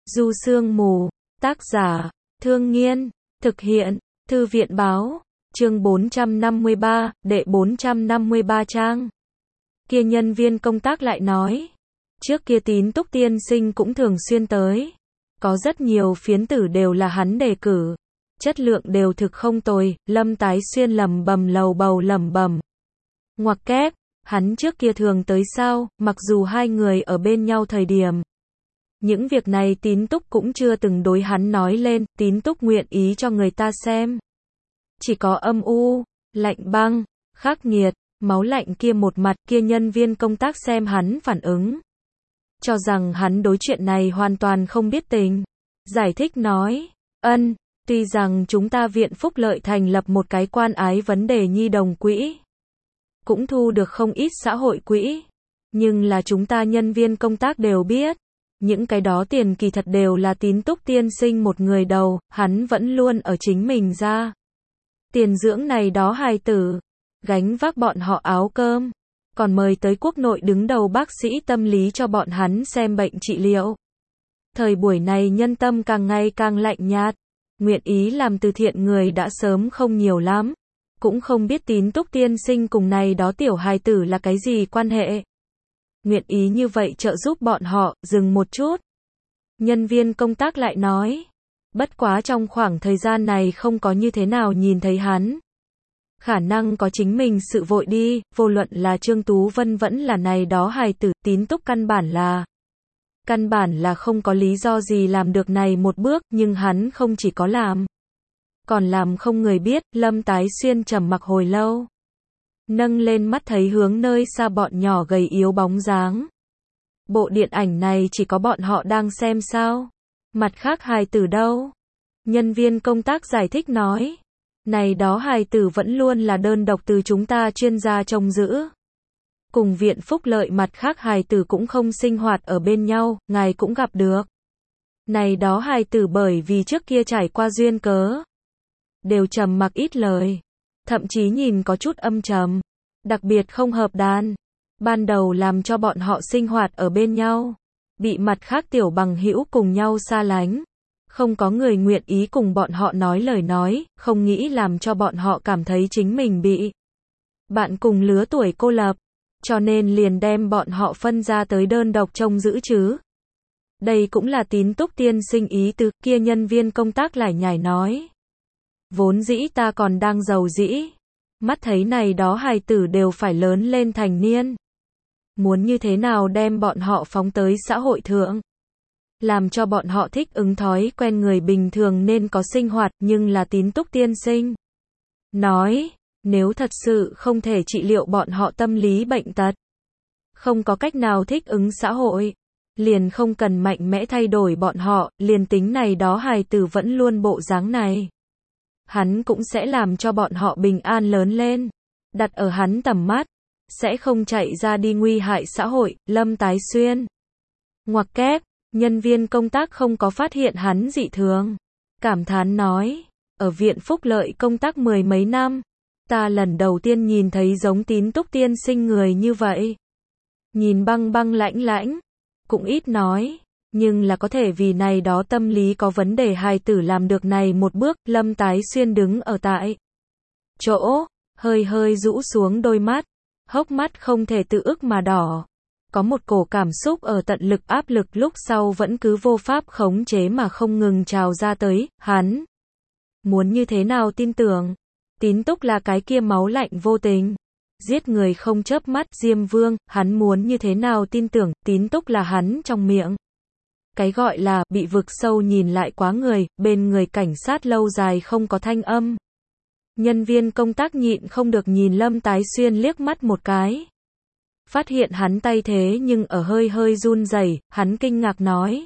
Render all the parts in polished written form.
Du Sương Mù, tác giả, Thương Nghiên, thực hiện, Thư viện báo, chương 453, đệ 453 trang. Kia nhân viên công tác lại nói, trước kia Tín Túc tiên sinh cũng thường xuyên tới. Có rất nhiều phiến tử đều là hắn đề cử. Chất lượng đều thực không tồi, Lâm Tái Xuyên lẩm bẩm lầu bầu lẩm bẩm. Ngoặc kép, hắn trước kia thường tới sao, mặc dù hai người ở bên nhau thời điểm. Những việc này Tín Túc cũng chưa từng đối hắn nói lên, Tín Túc nguyện ý cho người ta xem. Chỉ có âm u, lạnh băng, khắc nghiệt, máu lạnh kia một mặt, kia nhân viên công tác xem hắn phản ứng. Cho rằng hắn đối chuyện này hoàn toàn không biết tình. Giải thích nói, tuy rằng chúng ta Viện Phúc Lợi thành lập một cái quan ái vấn đề nhi đồng quỹ. Cũng thu được không ít xã hội quỹ. Nhưng là chúng ta nhân viên công tác đều biết. Những cái đó tiền kỳ thật đều là Tín Túc tiên sinh một người đầu, hắn vẫn luôn ở chính mình ra. Tiền dưỡng này đó hài tử, gánh vác bọn họ áo cơm, còn mời tới quốc nội đứng đầu bác sĩ tâm lý cho bọn hắn xem bệnh trị liệu. Thời buổi này nhân tâm càng ngày càng lạnh nhạt, nguyện ý làm từ thiện người đã sớm không nhiều lắm, cũng không biết Tín Túc tiên sinh cùng này đó tiểu hài tử là cái gì quan hệ. Nguyện ý như vậy trợ giúp bọn họ, dừng một chút. Nhân viên công tác lại nói, bất quá trong khoảng thời gian này không có như thế nào nhìn thấy hắn. Khả năng có chính mình sự vội đi, vô luận là Trương Tú Vân vẫn là này đó hài tử, Tín Túc căn bản là không có lý do gì làm được này một bước, nhưng hắn không chỉ có làm, còn làm không người biết. Lâm Tái Xuyên trầm mặc hồi lâu, nâng lên mắt thấy hướng nơi xa bọn nhỏ gầy yếu bóng dáng. Bộ điện ảnh này chỉ có bọn họ đang xem sao? Mặt khác hài tử đâu? Nhân viên công tác giải thích nói, này đó hài tử vẫn luôn là đơn độc từ chúng ta chuyên gia trông giữ. Cùng Viện Phúc Lợi mặt khác hài tử cũng không sinh hoạt ở bên nhau, ngài cũng gặp được. Này đó hài tử bởi vì trước kia trải qua duyên cớ, đều trầm mặc ít lời, thậm chí nhìn có chút âm trầm, đặc biệt không hợp đàn. Ban đầu làm cho bọn họ sinh hoạt ở bên nhau, bị mặt khác tiểu bằng hữu cùng nhau xa lánh. Không có người nguyện ý cùng bọn họ nói lời nói, không nghĩ làm cho bọn họ cảm thấy chính mình bị bạn cùng lứa tuổi cô lập, cho nên liền đem bọn họ phân ra tới đơn độc trông giữ chứ. Đây cũng là Tín Túc tiên sinh ý tứ. Kia nhân viên công tác lải nhải nói, vốn dĩ ta còn đang giàu dĩ, mắt thấy này đó hài tử đều phải lớn lên thành niên, muốn như thế nào đem bọn họ phóng tới xã hội thượng, làm cho bọn họ thích ứng thói quen người bình thường nên có sinh hoạt. Nhưng là Tín Túc tiên sinh nói, nếu thật sự không thể trị liệu bọn họ tâm lý bệnh tật, không có cách nào thích ứng xã hội, liền không cần mạnh mẽ thay đổi bọn họ, liền tính này đó hài tử vẫn luôn bộ dáng này, hắn cũng sẽ làm cho bọn họ bình an lớn lên, đặt ở hắn tầm mắt, sẽ không chạy ra đi nguy hại xã hội. Lâm Tái Xuyên ngoặc kép, nhân viên công tác không có phát hiện hắn dị thường, cảm thán nói, ở Viện Phúc Lợi công tác mười mấy năm, ta lần đầu tiên nhìn thấy giống Tín Túc tiên sinh người như vậy. Nhìn băng băng lãnh lãnh, cũng ít nói, nhưng là có thể vì này đó tâm lý có vấn đề hài tử làm được này một bước. Lâm Tái Xuyên đứng ở tại chỗ, hơi hơi rũ xuống đôi mắt, hốc mắt không thể tự ức mà đỏ. Có một cổ cảm xúc ở tận lực áp lực lúc sau vẫn cứ vô pháp khống chế mà không ngừng trào ra tới. Hắn muốn như thế nào tin tưởng Tín Túc là cái kia máu lạnh vô tình, giết người không chớp mắt Diêm Vương. Hắn muốn như thế nào tin tưởng Tín Túc là hắn trong miệng cái gọi là bị vực sâu nhìn lại quá người, bên người cảnh sát lâu dài không có thanh âm. Nhân viên công tác nhịn không được nhìn Lâm Tái Xuyên liếc mắt một cái, phát hiện hắn tay thế nhưng ở hơi hơi run rẩy. Hắn kinh ngạc nói,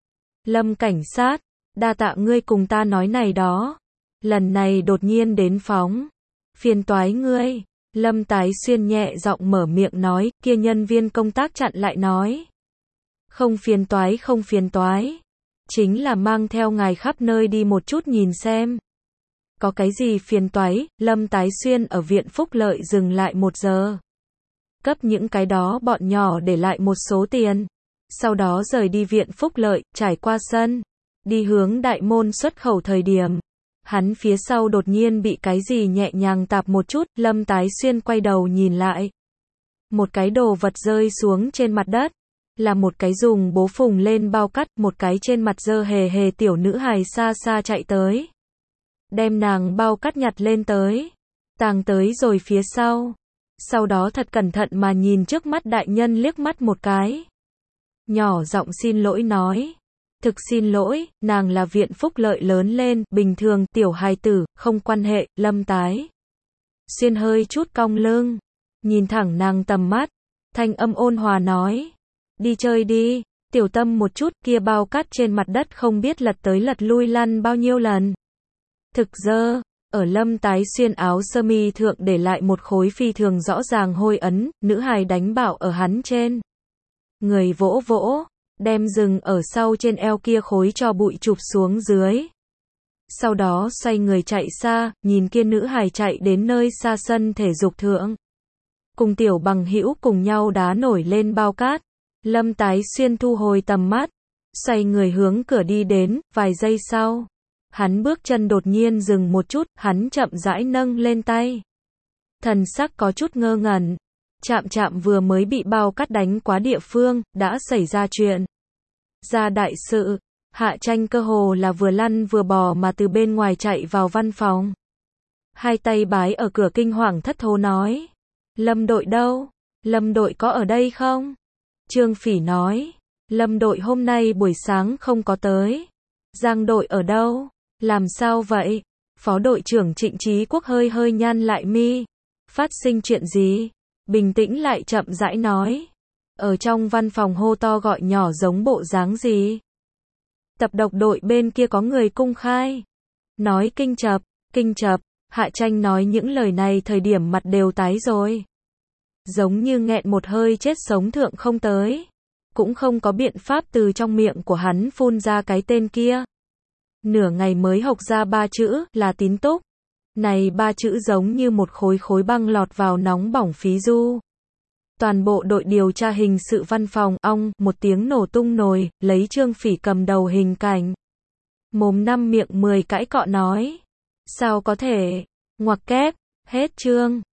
Lâm cảnh sát, đa tạ ngươi cùng ta nói này đó, lần này đột nhiên đến phóng, phiền toái ngươi. Lâm Tái Xuyên nhẹ giọng mở miệng nói. Kia nhân viên công tác chặn lại nói, không phiền toái, chính là mang theo ngài khắp nơi đi một chút nhìn xem. Có cái gì phiền toái? Lâm Tái Xuyên ở Viện Phúc Lợi dừng lại 1 giờ, cấp những cái đó bọn nhỏ để lại một số tiền. Sau đó rời đi viện phúc lợi, trải qua sân, đi hướng đại môn xuất khẩu thời điểm. Hắn phía sau đột nhiên bị cái gì nhẹ nhàng tạp một chút, Lâm Tái Xuyên quay đầu nhìn lại. Một cái đồ vật rơi xuống trên mặt đất, là một cái dùng bố phùng lên bao cát, một cái trên mặt dơ hề hề tiểu nữ hài xa xa chạy tới. Đem nàng bao cát nhặt lên tới, tàng tới rồi phía sau. Sau đó thật cẩn thận mà nhìn trước mắt đại nhân liếc mắt một cái. Nhỏ giọng xin lỗi nói. Thực xin lỗi, nàng là viện phúc lợi lớn lên, bình thường, tiểu hài tử, không quan hệ, Lâm Tái Xuyên hơi chút cong lưng, nhìn thẳng nàng tầm mắt, thanh âm ôn hòa nói. Đi chơi đi, tiểu tâm một chút, kia bao cát trên mặt đất không biết lật tới lật lui lăn bao nhiêu lần. Thực dơ, ở Lâm Tái Xuyên áo sơ mi thượng để lại một khối phi thường rõ ràng hôi ấn, nữ hài đánh bạo ở hắn trên. Người vỗ vỗ, đem dừng ở sau trên eo kia khối cho bụi chụp xuống dưới. Sau đó xoay người chạy xa, nhìn kia nữ hài chạy đến nơi xa sân thể dục thượng. Cùng tiểu bằng hữu cùng nhau đá nổi lên bao cát. Lâm Tái Xuyên thu hồi tầm mắt, xoay người hướng cửa đi đến, vài giây sau. Hắn bước chân đột nhiên dừng một chút, hắn chậm rãi nâng lên tay. Thần sắc có chút ngơ ngẩn. Chạm vừa mới bị bao cát đánh quá địa phương, đã xảy ra chuyện. Ra đại sự, Hạ Tranh cơ hồ là vừa lăn vừa bò mà từ bên ngoài chạy vào văn phòng. Hai tay bái ở cửa kinh hoàng thất thố nói. Lâm đội đâu? Lâm đội có ở đây không? Trương Phỉ nói. Lâm đội hôm nay buổi sáng không có tới. Giang đội ở đâu? Làm sao vậy? Phó đội trưởng Trịnh Chí Quốc hơi hơi nhăn lại mi. Phát sinh chuyện gì? Bình tĩnh lại chậm rãi nói. Ở trong văn phòng hô to gọi nhỏ giống bộ dáng gì? Tập độc đội bên kia có người cung khai. Nói kinh chập. Hạ Tranh nói những lời này thời điểm mặt đều tái rồi. Giống như nghẹn một hơi chết sống thượng không tới. Cũng không có biện pháp từ trong miệng của hắn phun ra cái tên kia. Nửa ngày mới học ra 3 chữ, là Tín Túc. Này 3 chữ giống như một khối băng lọt vào nóng bỏng phí du. Toàn bộ đội điều tra hình sự văn phòng, ong, một tiếng nổ tung nồi, lấy Trương Phỉ cầm đầu hình cảnh. Mồm 5 miệng 10 cãi cọ nói. Sao có thể? Ngoặc kép, hết chương.